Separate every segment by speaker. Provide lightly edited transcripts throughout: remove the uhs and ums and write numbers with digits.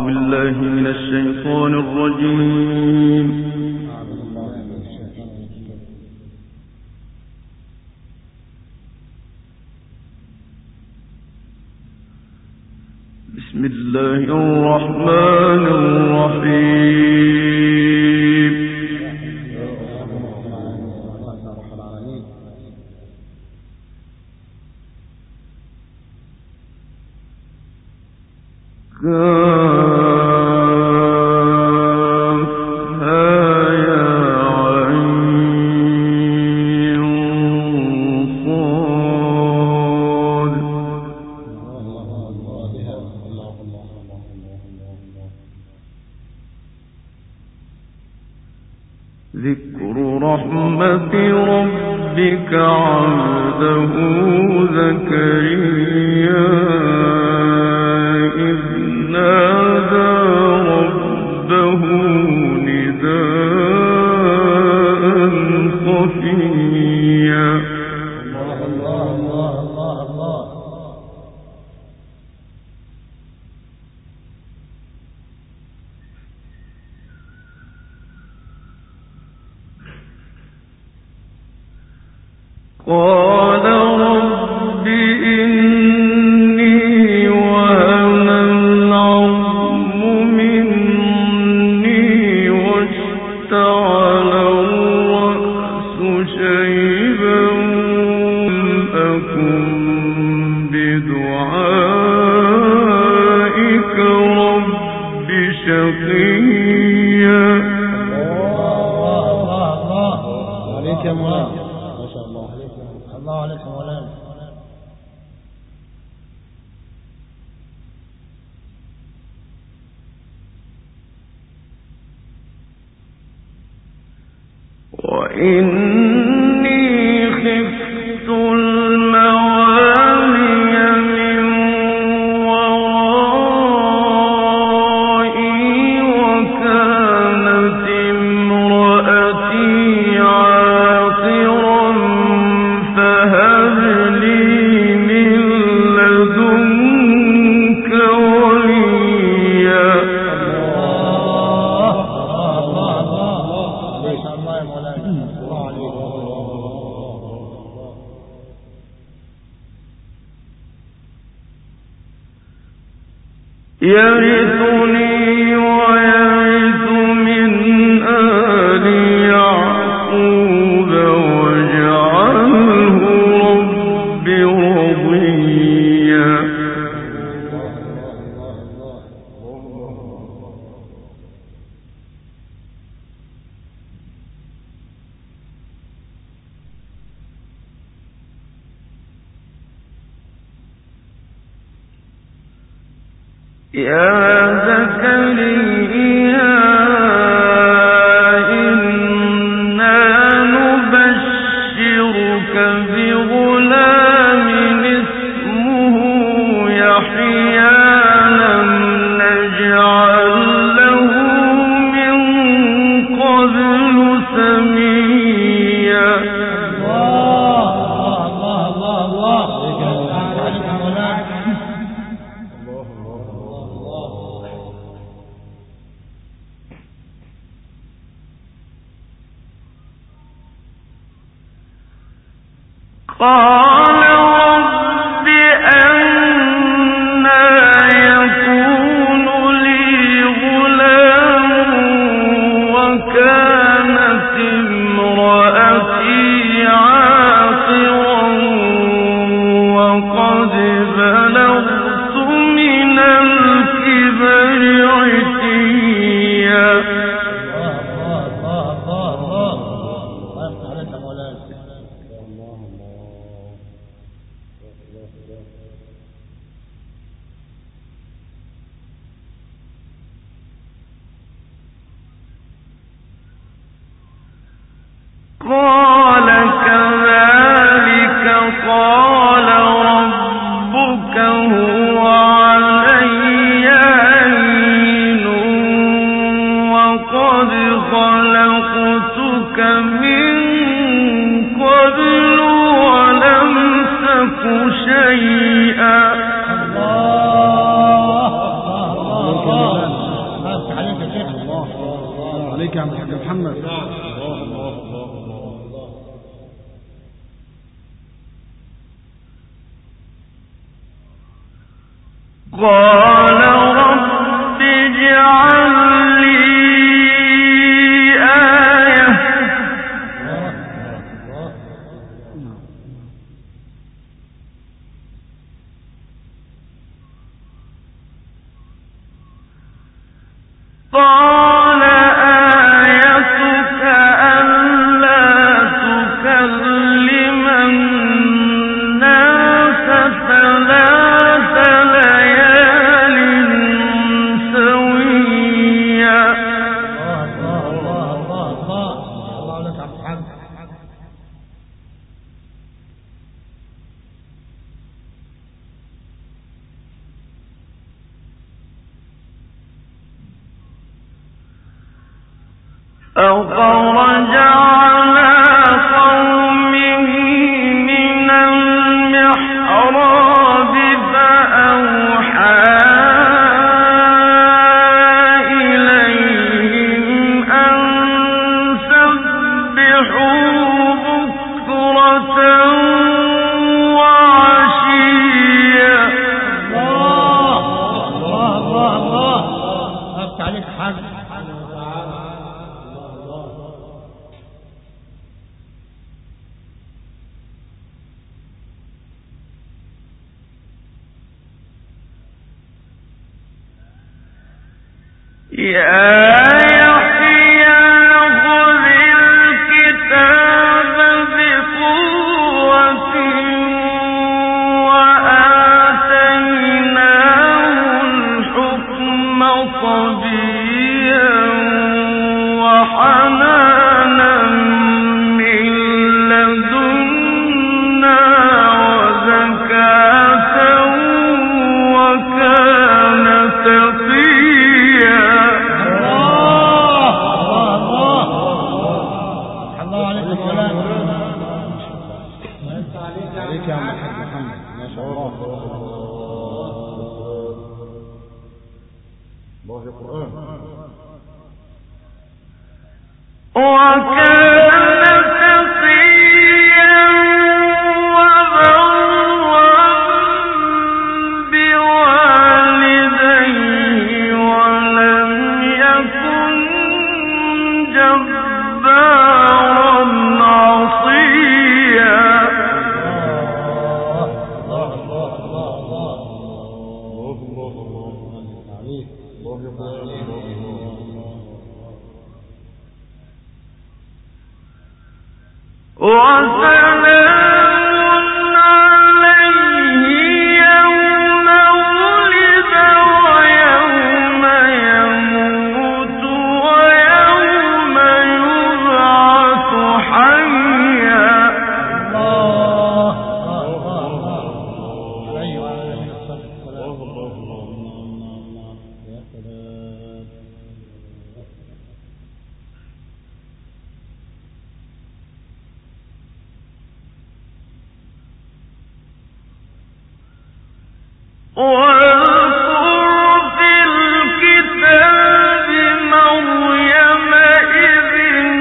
Speaker 1: بالله من الشيطان الرجيم. بسم الله الرحمن الرحيم. ذكر رحمة ربك عبده زكريا إذ نادى ربه نداء خفيا. قال رب إني وهن العظم مني واشتعل الرأس شيبا أكن بدعائك رب شقيا.
Speaker 2: عليك يا مولانا، ما شاء الله عليك مولانا.
Speaker 1: وإني خفت الموالي من ورائي وكانت امرأتي عاقرا فهب لي من لدنك وليا. يرثني ويرث من آل يعقوب واجعله رب رضيا. يا زكريا إنا نبشرك بغلام اسمه يحيى لم نجعل له من قبل سميا. قال رب أنى يكون لي غلام وكانت امرأتي عاقرا وقد بلغت من الكبر عتيا. قال كذلك قال ربك هو علي هين وقد خلقتك من قبل ولم تك شيئا.
Speaker 2: عليك يا محمد محمد.
Speaker 1: قال رب اجعل لي آية قال آيتك ألا تكلم الناس ثلاث ليال سويا.
Speaker 2: الله لك عبد الحمد.
Speaker 1: فخرج على قومه من المحراب فأوحى إليهم أن سبحوا بكرة وعشيا.
Speaker 2: الله أفتح عليك حاج.
Speaker 1: يا يحيى خذ الكتاب بقوة وآتيناه الحكم صبيا وحنانا من لدنا وزكاة وكان تقيا.
Speaker 2: عليك يا محمد ما شاء الله. الله يا قرآن.
Speaker 1: وكان تقيا وبرا بوالديه ولم يكن جبارا عصيا. وسلام عليه يوم ولد ويوم يموت ويوم يبعث حيا. واذكر في الكتاب مريم إذ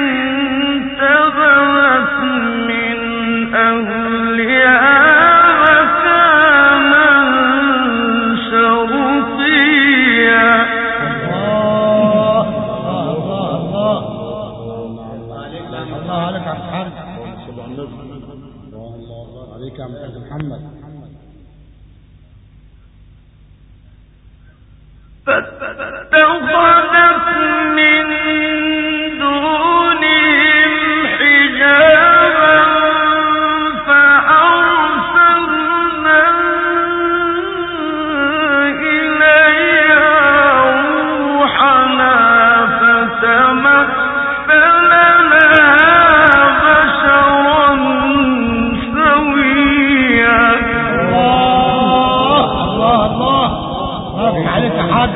Speaker 1: انتبذت من أهلها مكانا شرقيا.
Speaker 2: الله عليك عبد الحمد. الله عليك يا محمد.
Speaker 1: فاتخذت من دونهم حجابا فأرسلنا إليها روحنا فتمثل لها بشرا سويا.
Speaker 2: الله عليك يا حاج.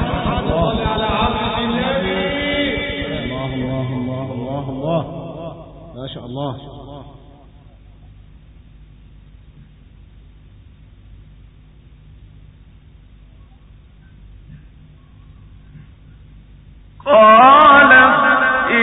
Speaker 2: الله ما شاء الله.
Speaker 1: قالت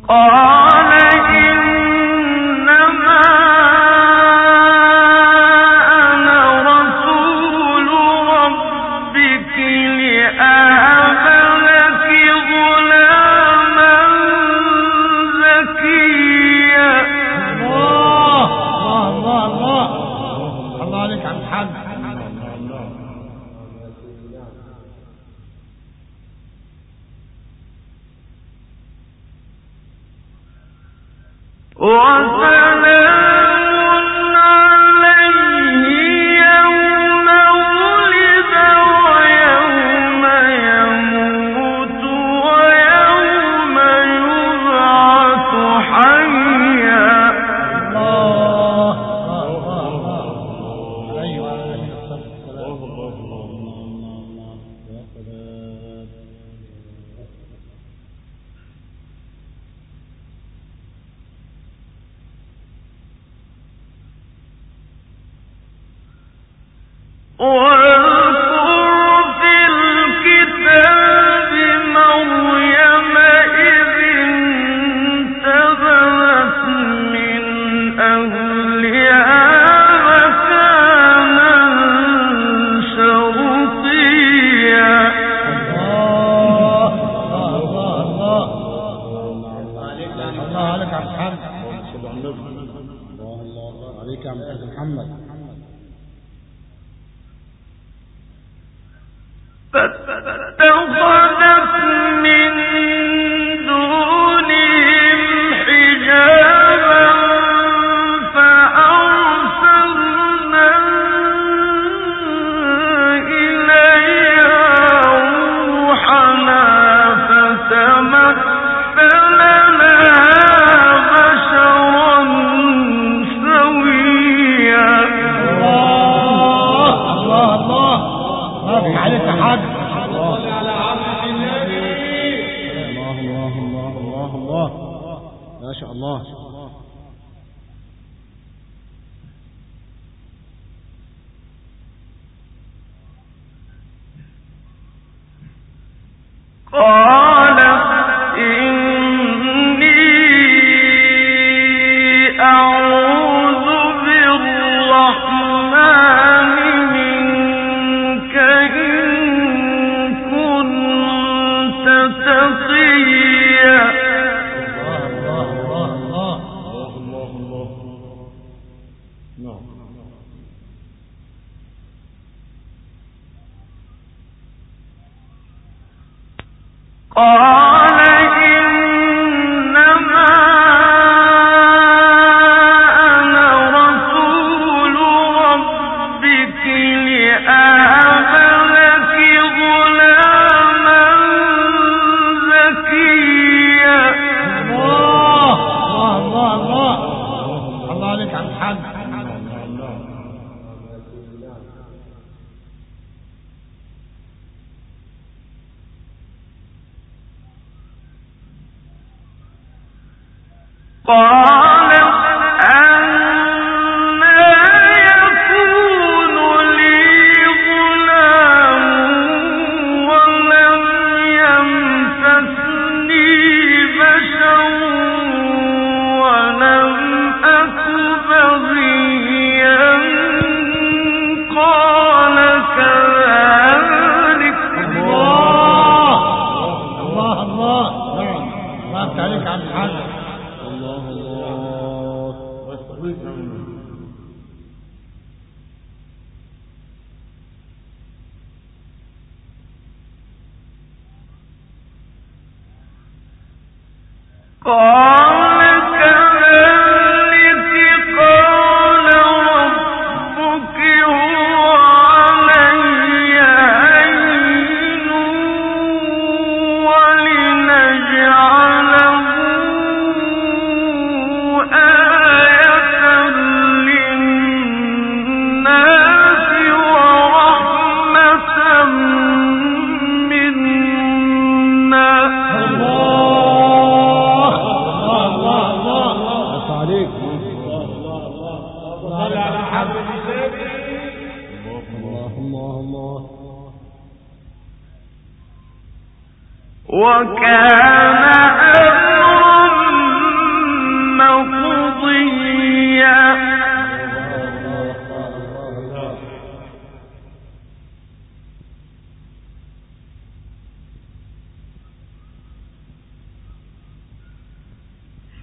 Speaker 1: وكان أمرا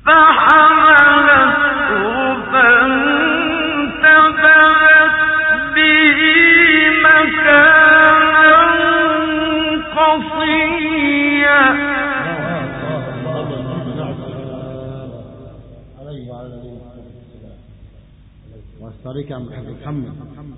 Speaker 2: طريق عم الحاج محمد.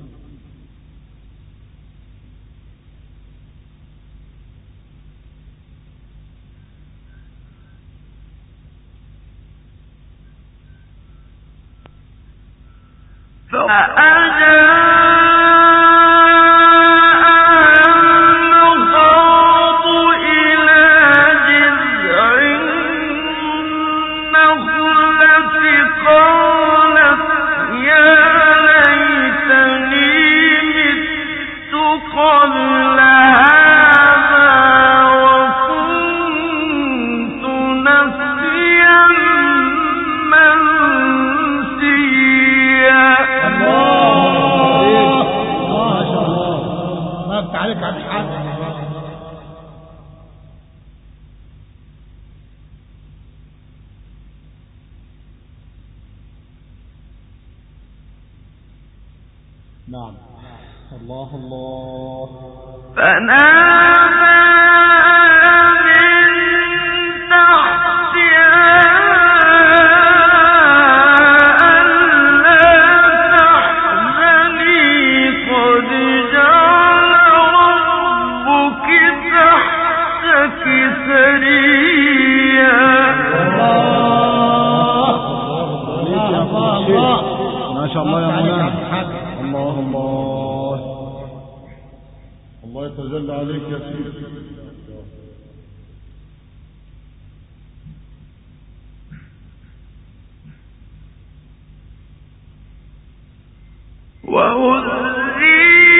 Speaker 2: نعم. الله الله.
Speaker 1: فنادى من تحتها ألا تحزني قد جعل ربك تحتك سريا.
Speaker 2: ما شاء الله يا مولانا. الله الله الله يتجلى عليك يا سيدي.
Speaker 1: وهزي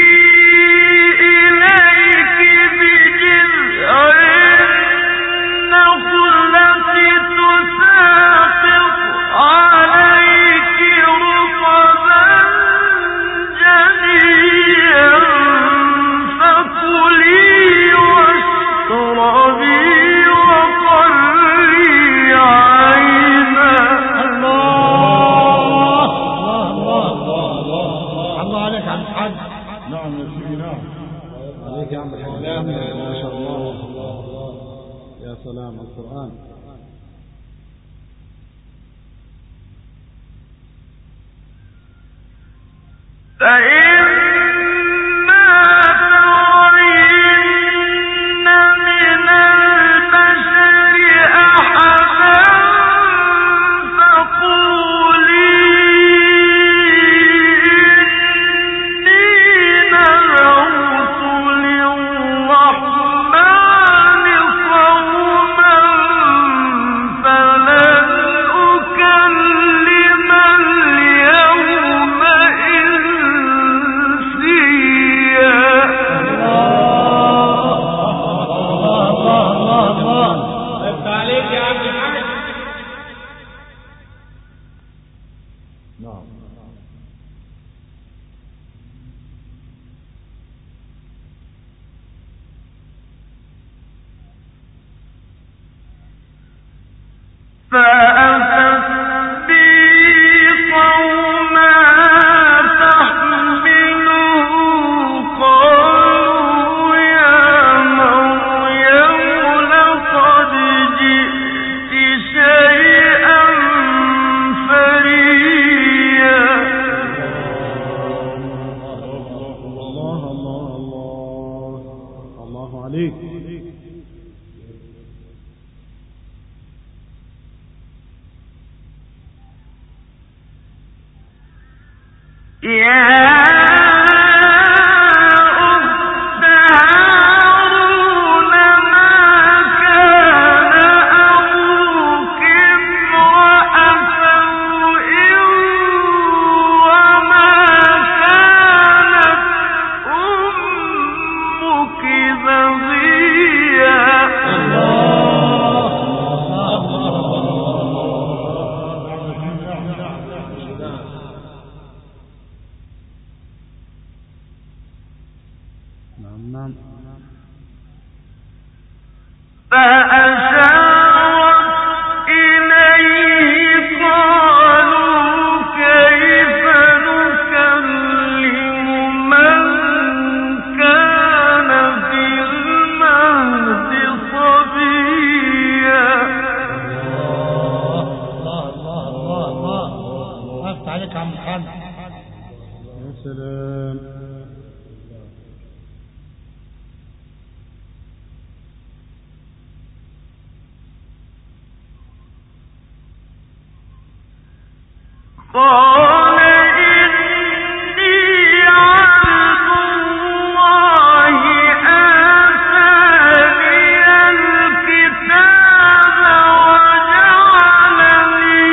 Speaker 1: إليك بجذع النخلة تساقط عليك رطبا جنيا فكلي واشربي وقري عينا.
Speaker 2: نعم يا سيدي. نعم عليك يا عم الحاج. ما شاء الله. يا سلام القرآن.
Speaker 1: فإما ترين من البشر أحدا فقولي إني نذرت للرحمن صوما فلن أكلم اليوم إنسيا.
Speaker 3: عليك يا عبد الحاج.
Speaker 2: نعم.
Speaker 1: فأتت بي قوما تحمله قالوا يا مريم لقد جئت شيئا فريا.
Speaker 2: الله الله الله الله عليك.
Speaker 1: يا أخت هارون ما كان أبوك امرأ سوء وما كانت أمك بغيا.
Speaker 2: سلام.
Speaker 1: قال إني عبد الله آتاني الكتاب وجعلني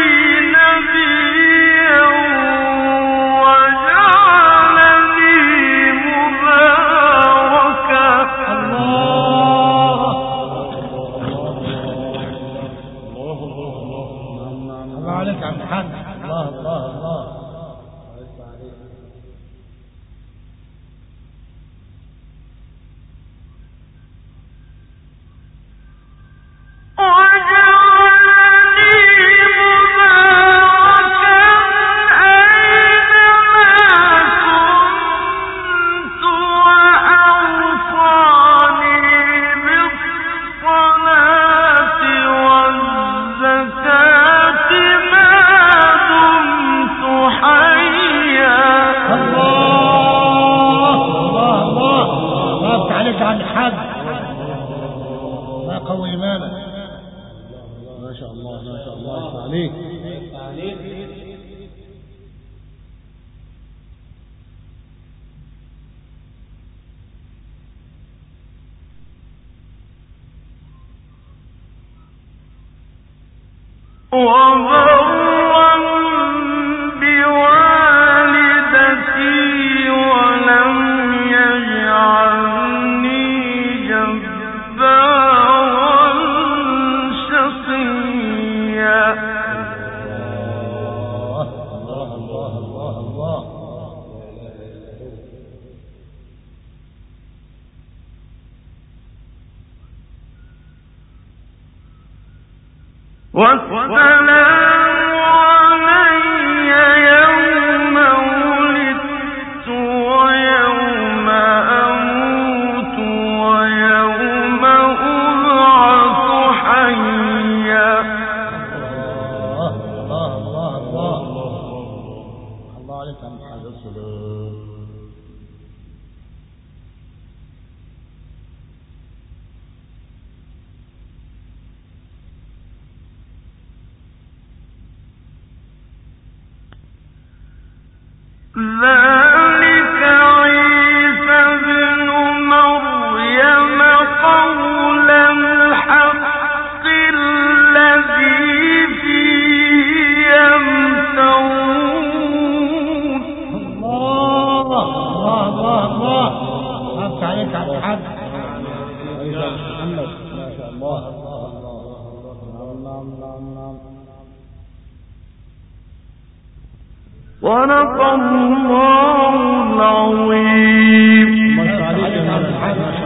Speaker 1: نبيا وجعلني مباركا.
Speaker 3: الله عليك يا عبد الحق. الله الله الله.
Speaker 1: وبرا بوالدتي ولم يجعلني جبارا شقيا.
Speaker 3: الله الله الله الله.
Speaker 1: والسلام علي يوم ولدت ويوم أموت ويوم أبعث حيا.
Speaker 3: الله الله الله الله. الله عليك يا محمد.
Speaker 2: السلام.
Speaker 1: ذلك عيسى ابن مريم قول الحق الذي فيه يمترون.
Speaker 3: الله الله الله الله. أنت عليك عبد الحق.
Speaker 2: أيها محمد ما شاء الله.
Speaker 1: صدق الله العظيم.
Speaker 2: ما شاء الله.